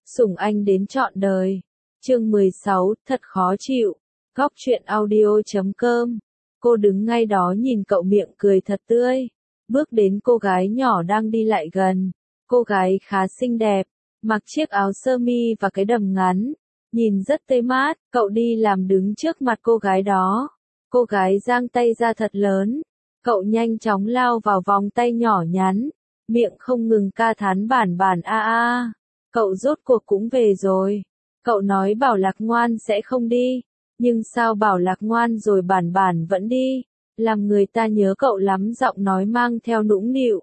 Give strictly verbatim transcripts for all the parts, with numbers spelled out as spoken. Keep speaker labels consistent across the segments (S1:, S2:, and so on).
S1: Sủng anh đến trọn đời. Chương mười sáu, thật khó chịu. Góc truyện audio chấm com. Cô đứng ngay đó nhìn cậu miệng cười thật tươi. Bước đến cô gái nhỏ đang đi lại gần. Cô gái khá xinh đẹp, mặc chiếc áo sơ mi và cái đầm ngắn. Nhìn rất tươi mát, cậu đi làm đứng trước mặt cô gái đó. Cô gái giang tay ra thật lớn. Cậu nhanh chóng lao vào vòng tay nhỏ nhắn. Miệng không ngừng ca thán bản bản a a. Cậu rốt cuộc cũng về rồi. Cậu nói Bảo Lạc ngoan sẽ không đi. Nhưng sao Bảo Lạc ngoan rồi bản bản vẫn đi. Làm người ta nhớ cậu lắm, giọng nói mang theo nũng nịu.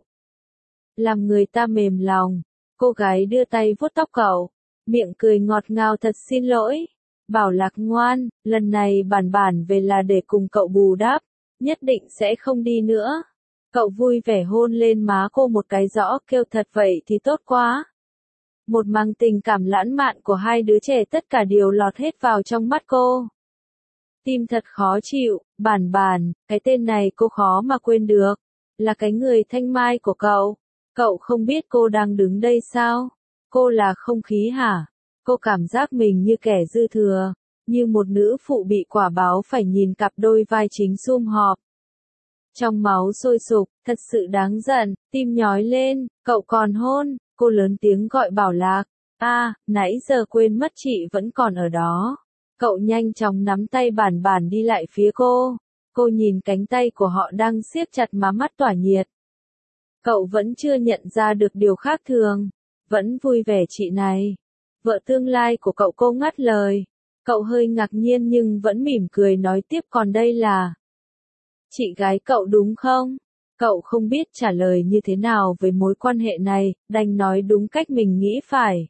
S1: Làm người ta mềm lòng. Cô gái đưa tay vuốt tóc cậu. Miệng cười ngọt ngào, thật xin lỗi. Bảo Lạc ngoan, lần này bản bản về là để cùng cậu bù đắp. Nhất định sẽ không đi nữa. Cậu vui vẻ hôn lên má cô một cái rõ, kêu thật vậy thì tốt quá. Một màng tình cảm lãng mạn của hai đứa trẻ tất cả đều lọt hết vào trong mắt cô. Tim thật khó chịu, bản bản, cái tên này cô khó mà quên được. Là cái người thanh mai của cậu. Cậu không biết cô đang đứng đây sao? Cô là không khí hả? Cô cảm giác mình như kẻ dư thừa. Như một nữ phụ bị quả báo phải nhìn cặp đôi vai chính sum họp. Trong máu sôi sục, thật sự đáng giận, tim nhói lên, cậu còn hôn, cô lớn tiếng gọi Bảo Lạc. A, à, nãy giờ quên mất chị vẫn còn ở đó. Cậu nhanh chóng nắm tay bản bản đi lại phía cô. Cô nhìn cánh tay của họ đang siết chặt má, mắt tỏa nhiệt. Cậu vẫn chưa nhận ra được điều khác thường. Vẫn vui vẻ chị này. Vợ tương lai của cậu, cô ngắt lời. Cậu hơi ngạc nhiên nhưng vẫn mỉm cười nói tiếp, còn đây là chị gái cậu đúng không? Cậu không biết trả lời như thế nào về mối quan hệ này, đành nói đúng cách mình nghĩ phải.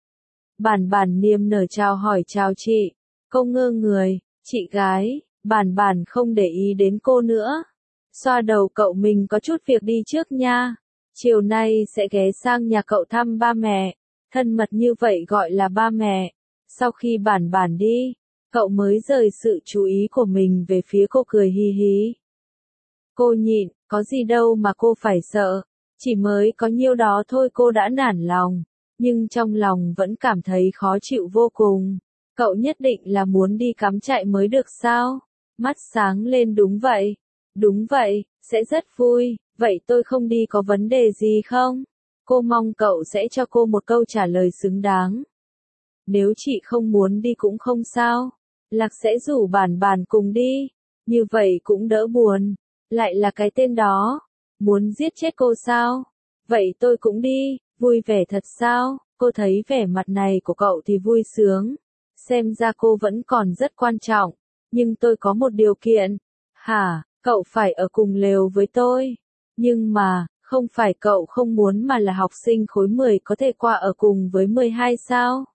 S1: Bản bản niềm nở chào hỏi chào chị. Cô ngơ người, chị gái, bản bản không để ý đến cô nữa. Xoa đầu cậu, mình có chút việc đi trước nha. Chiều nay sẽ ghé sang nhà cậu thăm ba mẹ. Thân mật như vậy gọi là ba mẹ. Sau khi bản bản đi, cậu mới rời sự chú ý của mình về phía cô, cười hi hí. Cô nhịn, có gì đâu mà cô phải sợ. Chỉ mới có nhiêu đó thôi cô đã nản lòng. Nhưng trong lòng vẫn cảm thấy khó chịu vô cùng. Cậu nhất định là muốn đi cắm trại mới được sao? Mắt sáng lên, đúng vậy. Đúng vậy, sẽ rất vui. Vậy tôi không đi có vấn đề gì không? Cô mong cậu sẽ cho cô một câu trả lời xứng đáng. Nếu chị không muốn đi cũng không sao. Lạc sẽ rủ bản bản cùng đi. Như vậy cũng đỡ buồn. Lại là cái tên đó. Muốn giết chết cô sao? Vậy tôi cũng đi. Vui vẻ thật sao? Cô thấy vẻ mặt này của cậu thì vui sướng. Xem ra cô vẫn còn rất quan trọng. Nhưng tôi có một điều kiện. Hả? Cậu phải ở cùng lều với tôi. Nhưng mà, không phải cậu không muốn mà là học sinh khối mười có thể qua ở cùng với mười hai sao?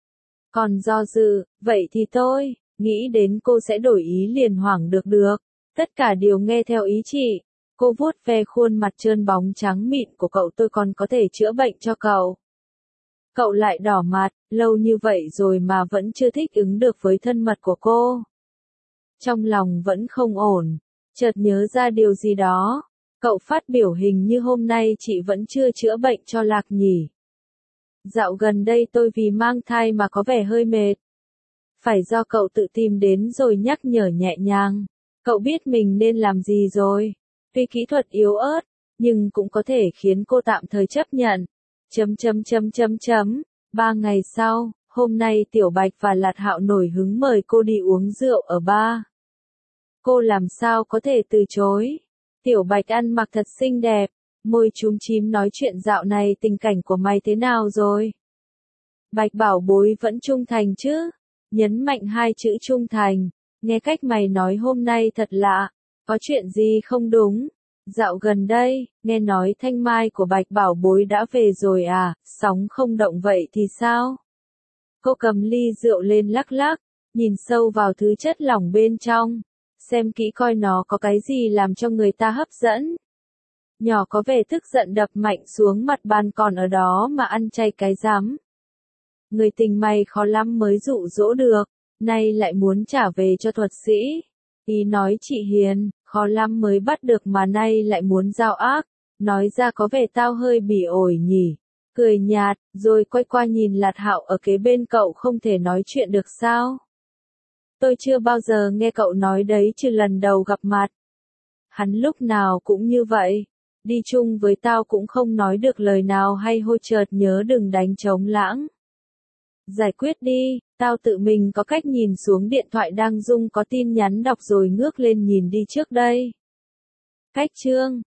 S1: Còn do dự, vậy thì tôi, nghĩ đến cô sẽ đổi ý liền hoảng được được. Tất cả đều nghe theo ý chị. Cô vuốt ve khuôn mặt trơn bóng trắng mịn của cậu, tôi còn có thể chữa bệnh cho cậu. Cậu lại đỏ mặt, lâu như vậy rồi mà vẫn chưa thích ứng được với thân mật của cô. Trong lòng vẫn không ổn, chợt nhớ ra điều gì đó. Cậu phát biểu hình như hôm nay chị vẫn chưa chữa bệnh cho Lạc nhỉ. Dạo gần đây tôi vì mang thai mà có vẻ hơi mệt. Phải do cậu tự tìm đến rồi nhắc nhở nhẹ nhàng. Cậu biết mình nên làm gì rồi. Tuy kỹ thuật yếu ớt, nhưng cũng có thể khiến cô tạm thời chấp nhận. Chấm chấm chấm chấm chấm. Ba ngày sau, hôm nay Tiểu Bạch và Lạt Hạo nổi hứng mời cô đi uống rượu ở bar. Cô làm sao có thể từ chối. Tiểu Bạch ăn mặc thật xinh đẹp, môi chúm chím nói chuyện, dạo này tình cảnh của mày thế nào rồi? Bạch bảo bối vẫn trung thành chứ? Nhấn mạnh hai chữ trung thành. Nghe cách mày nói hôm nay thật lạ. Có chuyện gì không đúng? Dạo gần đây, nghe nói thanh mai của Bạch bảo bối đã về rồi à? Sóng không động vậy thì sao? Cô cầm ly rượu lên lắc lắc, nhìn sâu vào thứ chất lỏng bên trong. Xem kỹ coi nó có cái gì làm cho người ta hấp dẫn. Nhỏ có vẻ tức giận đập mạnh xuống mặt bàn, còn ở đó mà ăn chay cái rắm. Người tình mày khó lắm mới dụ dỗ được, nay lại muốn trả về cho thuật sĩ. Ý nói chị hiền, khó lắm mới bắt được mà nay lại muốn giao ác. Nói ra có vẻ tao hơi bỉ ổi nhỉ. cười nhạt, rồi quay qua nhìn Lạt Hạo ở kế bên cậu không thể nói chuyện được sao? Tôi chưa bao giờ nghe cậu nói đấy trừ lần đầu gặp mặt. Hắn lúc nào cũng như vậy. Đi chung với tao cũng không nói được lời nào hay hôi chợt nhớ đừng đánh trống lãng. Giải quyết đi, tao tự mình có cách. Nhìn xuống điện thoại đang rung có tin nhắn đọc rồi ngước lên nhìn đi trước đây. Cách chương